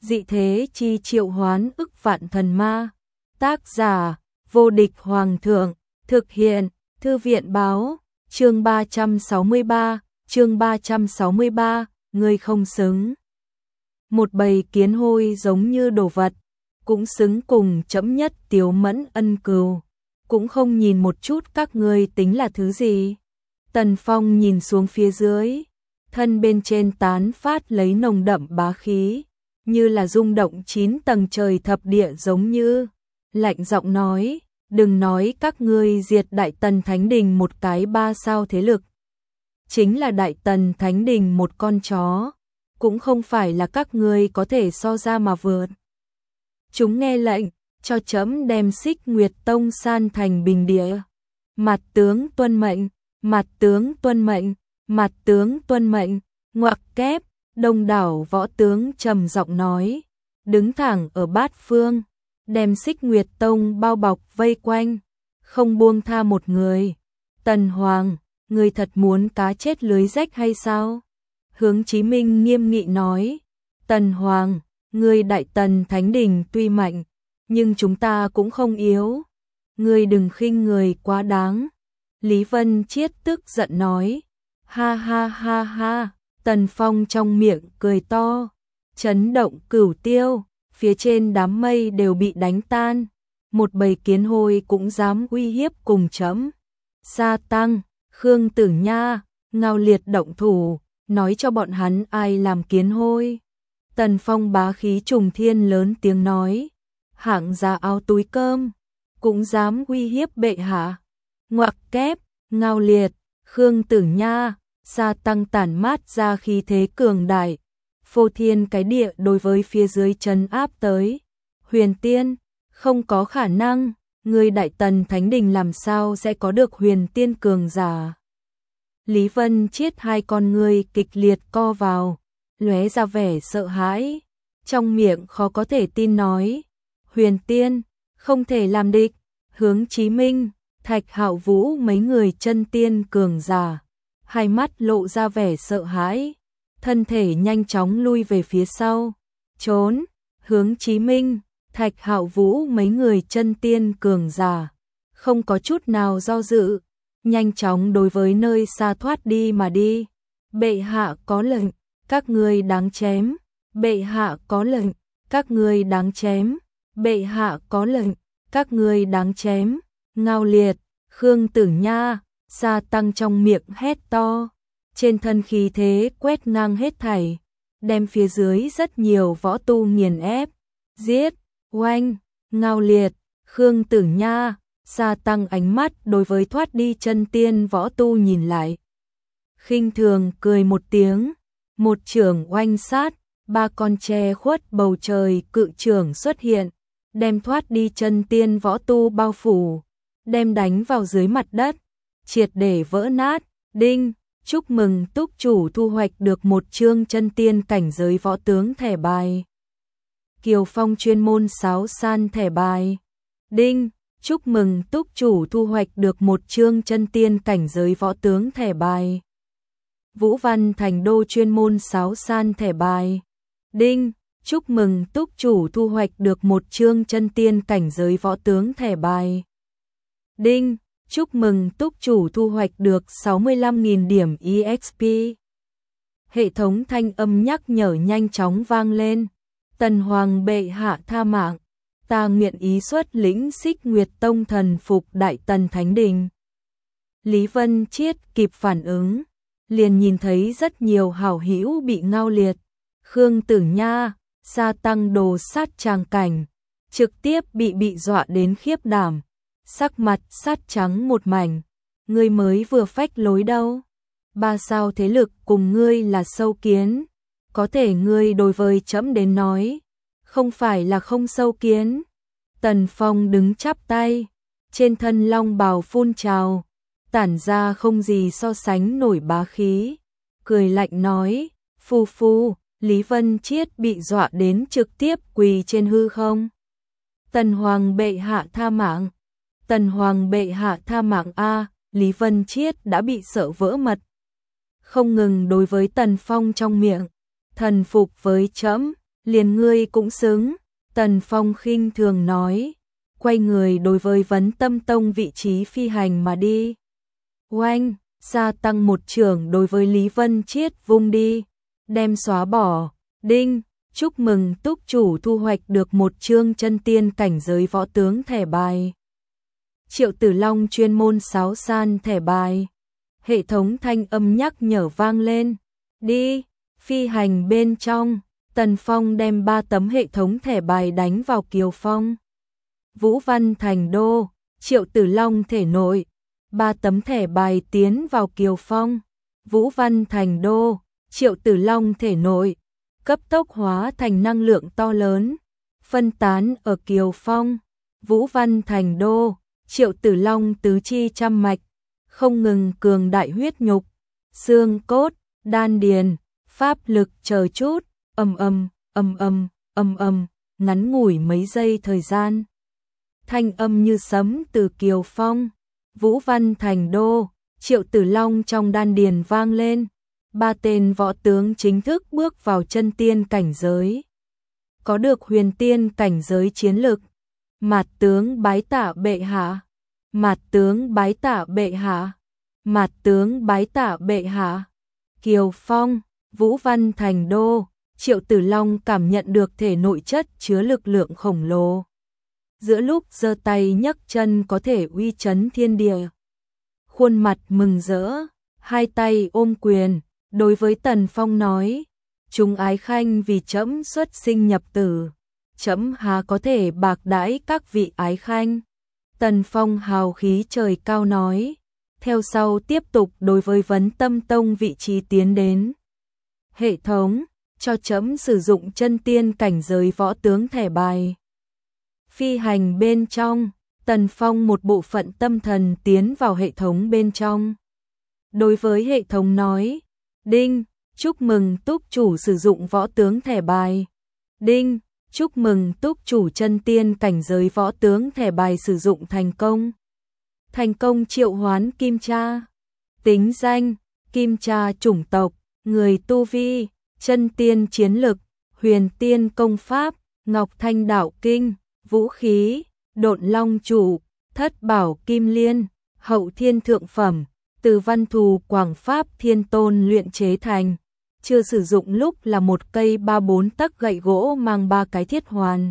dị thế chi triệu hoán ức vạn thần ma. Tác giả, vô địch hoàng thượng, thực hiện, thư viện báo, chương 363, ngươi không xứng. Một bầy kiến hôi giống như đồ vật, cũng xứng cùng chấm nhất Tiếu Mẫn ân cừu, cũng không nhìn một chút các ngươi tính là thứ gì. Tần Phong nhìn xuống phía dưới, thân bên trên tán phát lấy nồng đậm bá khí, như là rung động 9 tầng trời thập địa giống như, lạnh giọng nói, đừng nói các ngươi diệt Đại Tần Thánh Đình một cái 3 sao thế lực. Chính là Đại Tần Thánh Đình một con chó, cũng không phải là các ngươi có thể so ra mà vượt. Chúng nghe lệnh, cho trẫm đem Xích Nguyệt Tông san thành bình địa. Mặt tướng tuân mệnh, mặt tướng tuân mệnh, mặt tướng tuân mệnh, ngoặc kép, đông đảo võ tướng trầm giọng nói, đứng thẳng ở bát phương, đem Xích Nguyệt Tông bao bọc vây quanh, không buông tha một người. Tần Hoàng, ngươi thật muốn cá chết lưới rách hay sao? Hướng Chí Minh nghiêm nghị nói, Tần Hoàng, ngươi Đại Tần Thánh Đình tuy mạnh, nhưng chúng ta cũng không yếu. Ngươi đừng khinh người quá đáng. Lý Vân Chiết tức giận nói, ha ha ha ha. Tần Phong trong miệng cười to, chấn động cửu tiêu, phía trên đám mây đều bị đánh tan. Một bầy kiến hôi cũng dám uy hiếp cùng chấm. Sa Tăng, Khương Tử Nha, Ngao Liệt động thủ, nói cho bọn hắn ai làm kiến hôi. Tần Phong bá khí trùng thiên lớn tiếng nói, hạng giá áo túi cơm, cũng dám uy hiếp bệ hạ. Ngoặc kép, Ngao Liệt, Khương Tử Nha, Sa Tăng tản mát ra khí thế cường đại, phô thiên cái địa đối với phía dưới trấn áp tới. Huyền Tiên, không có khả năng, người Đại Tần Thánh Đình làm sao sẽ có được Huyền Tiên cường giả. Lý Vân Chiết hai con ngươi kịch liệt co vào, lóe ra vẻ sợ hãi, trong miệng khó có thể tin nói, Huyền Tiên, không thể làm địch. Hướng Chí Minh, Thạch Hạo Vũ mấy người chân tiên cường giả, hai mắt lộ ra vẻ sợ hãi, thân thể nhanh chóng lui về phía sau, trốn. Hướng Chí Minh, Thạch Hạo Vũ mấy người chân tiên cường giả, không có chút nào do dự, nhanh chóng đối với nơi xa thoát đi mà đi. Bệ hạ có lệnh, các ngươi đáng chém. Bệ hạ có lệnh, các ngươi đáng chém. Bệ hạ có lệnh, các ngươi đáng chém. Ngao Liệt, Khương Tử Nha, Sa Tăng trong miệng hét to, trên thân khí thế quét ngang hết thảy, đem phía dưới rất nhiều võ tu nghiền ép. Giết, oanh. Ngao Liệt, Khương Tử Nha, Sa Tăng ánh mắt đối với thoát đi chân tiên võ tu nhìn lại, khinh thường cười một tiếng, một chưởng oanh sát, ba con che khuất bầu trời cự chưởng xuất hiện, đem thoát đi chân tiên võ tu bao phủ, đem đánh vào dưới mặt đất, triệt để vỡ nát. Đinh, chúc mừng túc chủ thu hoạch được một chương chân tiên cảnh giới võ tướng thẻ bài. Kiều Phong chuyên môn sáo san thẻ bài. Đinh, chúc mừng túc chủ thu hoạch được một chương chân tiên cảnh giới võ tướng thẻ bài. Vũ Văn Thành Đô chuyên môn sáo san thẻ bài. Đinh, chúc mừng túc chủ thu hoạch được một chương chân tiên cảnh giới võ tướng thẻ bài. Đinh, chúc mừng túc chủ thu hoạch được 65.000 điểm EXP. Hệ thống thanh âm nhắc nhở nhanh chóng vang lên. Tần Hoàng bệ hạ tha mạng, ta nguyện ý xuất lĩnh Xích Nguyệt Tông thần phục Đại Tần Thánh Đình. Lý Vân Chiết kịp phản ứng, liền nhìn thấy rất nhiều hảo hữu bị Ngao Liệt, Khương Tử Nha, Sa Tăng đồ sát tràng cảnh, trực tiếp bị dọa đến khiếp đảm, sắc mặt sát trắng một mảnh. Ngươi mới vừa phách lối đâu, 3 sao thế lực cùng ngươi là sâu kiến, có thể ngươi đối với trẫm đến nói, không phải là không sâu kiến. Tần Phong đứng chắp tay, trên thân long bào phun trào, tản ra không gì so sánh nổi bá khí, cười lạnh nói, phu phu. Lý Vân Chiết bị dọa đến trực tiếp quỳ trên hư không. Tần Hoàng bệ hạ tha mạng. Tần Hoàng bệ hạ tha mạng a. Lý Vân Chiết đã bị sợ vỡ mật, không ngừng đối với Tần Phong trong miệng, thần phục với trẫm, liền ngươi cũng xứng, Tần Phong khinh thường nói, quay người đối với Vấn Tâm Tông vị trí phi hành mà đi. Oanh, gia tăng một chưởng đối với Lý Vân Chiết vung đi, đem xóa bỏ, đinh, chúc mừng túc chủ thu hoạch được một chương chân tiên cảnh giới võ tướng thẻ bài. Triệu Tử Long chuyên môn sáo san thẻ bài. Hệ thống thanh âm nhắc nhở vang lên, đi, phi hành bên trong, Tần Phong đem 3 tấm hệ thống thẻ bài đánh vào Kiều Phong. Vũ Văn Thành Đô, Triệu Tử Long thể nội, 3 tấm thẻ bài tiến vào Kiều Phong. Vũ Văn Thành Đô, Triệu Tử Long thể nội, cấp tốc hóa thành năng lượng to lớn, phân tán ở Kiều Phong. Vũ Văn Thành Đô, Triệu Tử Long tứ chi trăm mạch, không ngừng cường đại huyết nhục, xương cốt, đan điền, pháp lực chờ chút, ngắn ngủi mấy giây thời gian. Thanh âm như sấm từ Kiều Phong, Vũ Văn Thành Đô, Triệu Tử Long trong đan điền vang lên. 3 tên võ tướng chính thức bước vào chân tiên cảnh giới. Có được huyền tiên cảnh giới chiến lực. Mạt tướng bái tạ bệ hạ. Mạt tướng bái tạ bệ hạ. Mạt tướng bái tạ bệ hạ. Kiều Phong, Vũ Văn Thành Đô, Triệu Tử Long cảm nhận được thể nội chất chứa lực lượng khổng lồ. Giữa lúc giơ tay nhấc chân có thể uy chấn thiên địa. Khuôn mặt mừng rỡ, hai tay ôm quyền, đối với Tần Phong nói, chúng ái khanh vì trẫm xuất sinh nhập tử, trẫm há có thể bạc đãi các vị ái khanh. Tần Phong hào khí trời cao nói, theo sau tiếp tục đối với Vấn Tâm Tông vị trí tiến đến. Hệ thống, cho trẫm sử dụng chân tiên cảnh giới võ tướng thẻ bài. Phi hành bên trong, Tần Phong một bộ phận tâm thần tiến vào hệ thống bên trong. Đối với hệ thống nói, đinh, chúc mừng túc chủ sử dụng võ tướng thẻ bài. Đinh, chúc mừng túc chủ chân tiên cảnh giới võ tướng thẻ bài sử dụng thành công. Thành công triệu hoán Kim Cha. Tính danh, Kim Cha chủng tộc, người tu vi, chân tiên chiến lực, huyền tiên công pháp, Ngọc Thanh Đạo Kinh, vũ khí, Độn Long Trụ, Thất Bảo Kim Liên, Hậu Thiên Thượng Phẩm, từ Văn Thù Quảng Pháp Thiên Tôn luyện chế thành. Chưa sử dụng lúc là một cây 3-4 tấc gậy gỗ mang 3 cái thiết hoàn.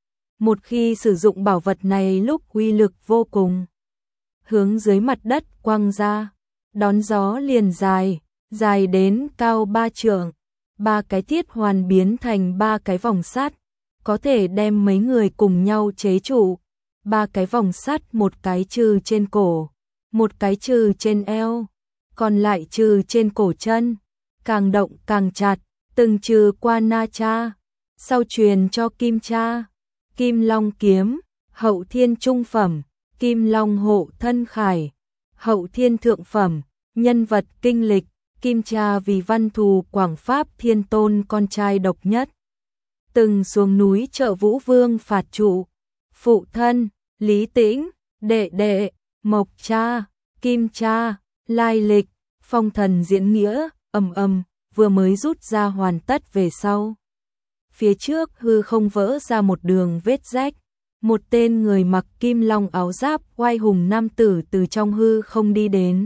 Một khi sử dụng bảo vật này lúc uy lực vô cùng. Hướng dưới mặt đất quăng ra, đón gió liền dài, dài đến cao 3 trượng. 3 cái thiết hoàn biến thành 3 cái vòng sắt, có thể đem mấy người cùng nhau chế trụ. 3 cái vòng sắt, một cái trừ trên cổ, một cái trừ trên eo, còn lại trừ trên cổ chân, càng động càng chặt, từng trừ qua na cha, sau truyền cho Kim Cha. Kim Long kiếm, Hậu Thiên trung phẩm, Kim Long hộ thân khải, Hậu Thiên thượng phẩm, nhân vật kinh lịch, Kim Cha vì Văn Thù Quảng Pháp Thiên Tôn con trai độc nhất. Từng xuống núi trợ Vũ Vương phạt trụ, phụ thân, Lý Tĩnh, đệ đệ, Mộc Cha, Kim Cha, lai lịch, phong thần diễn nghĩa, vừa mới rút ra hoàn tất về sau. Phía trước hư không vỡ ra một đường vết rách, một tên người mặc kim long áo giáp oai hùng nam tử từ trong hư không đi đến.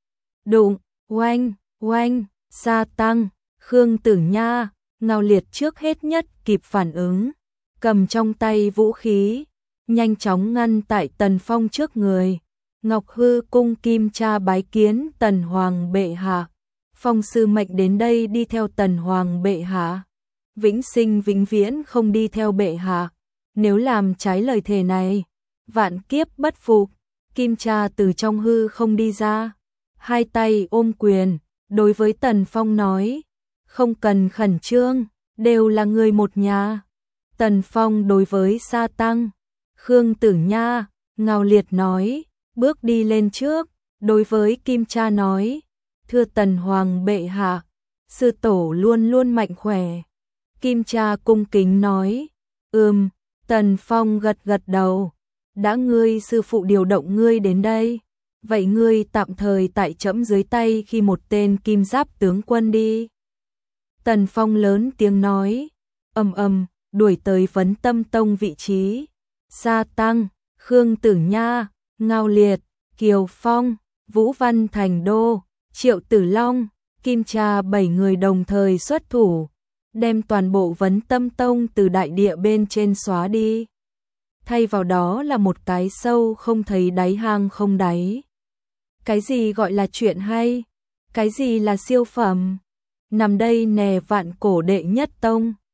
Đụng, oanh, oanh, sa tăng, Khương Tử Nha, Ngao Liệt trước hết nhất kịp phản ứng, cầm trong tay vũ khí, nhanh chóng ngăn tại Tần Phong trước người. Ngọc Hư cung Kim Cha bái kiến Tần Hoàng bệ hạ. Phong sư mệnh đến đây đi theo Tần Hoàng bệ hạ, vĩnh sinh vĩnh viễn không đi theo bệ hạ. Nếu làm trái lời thề này, vạn kiếp bất phục. Kim Cha từ trong hư không đi ra, hai tay ôm quyền, đối với Tần Phong nói, không cần khẩn trương, đều là người một nhà. Tần Phong đối với Sa Tăng, Khương Tử Nha, Ngao Liệt nói, bước đi lên trước, đối với Kim Cha nói, thưa Tần Hoàng bệ hạ, sư tổ luôn luôn mạnh khỏe. Kim Cha cung kính nói, Tần Phong gật gật đầu, đã ngươi sư phụ điều động ngươi đến đây, vậy ngươi tạm thời tại trẫm dưới tay khi một tên kim giáp tướng quân đi. Tần Phong lớn tiếng nói, đuổi tới Vấn Tâm Tông vị trí. Sa Tăng, Khương Tử Nha, Ngao Liệt, Kiều Phong, Vũ Văn Thành Đô, Triệu Tử Long, Kim Trà 7 người đồng thời xuất thủ, đem toàn bộ Vấn Tâm Tông từ đại địa bên trên xóa đi. Thay vào đó là một cái sâu không thấy đáy hang không đáy. Cái gì gọi là chuyện hay? Cái gì là siêu phẩm? Nằm đây nè Vạn Cổ đệ nhất tông.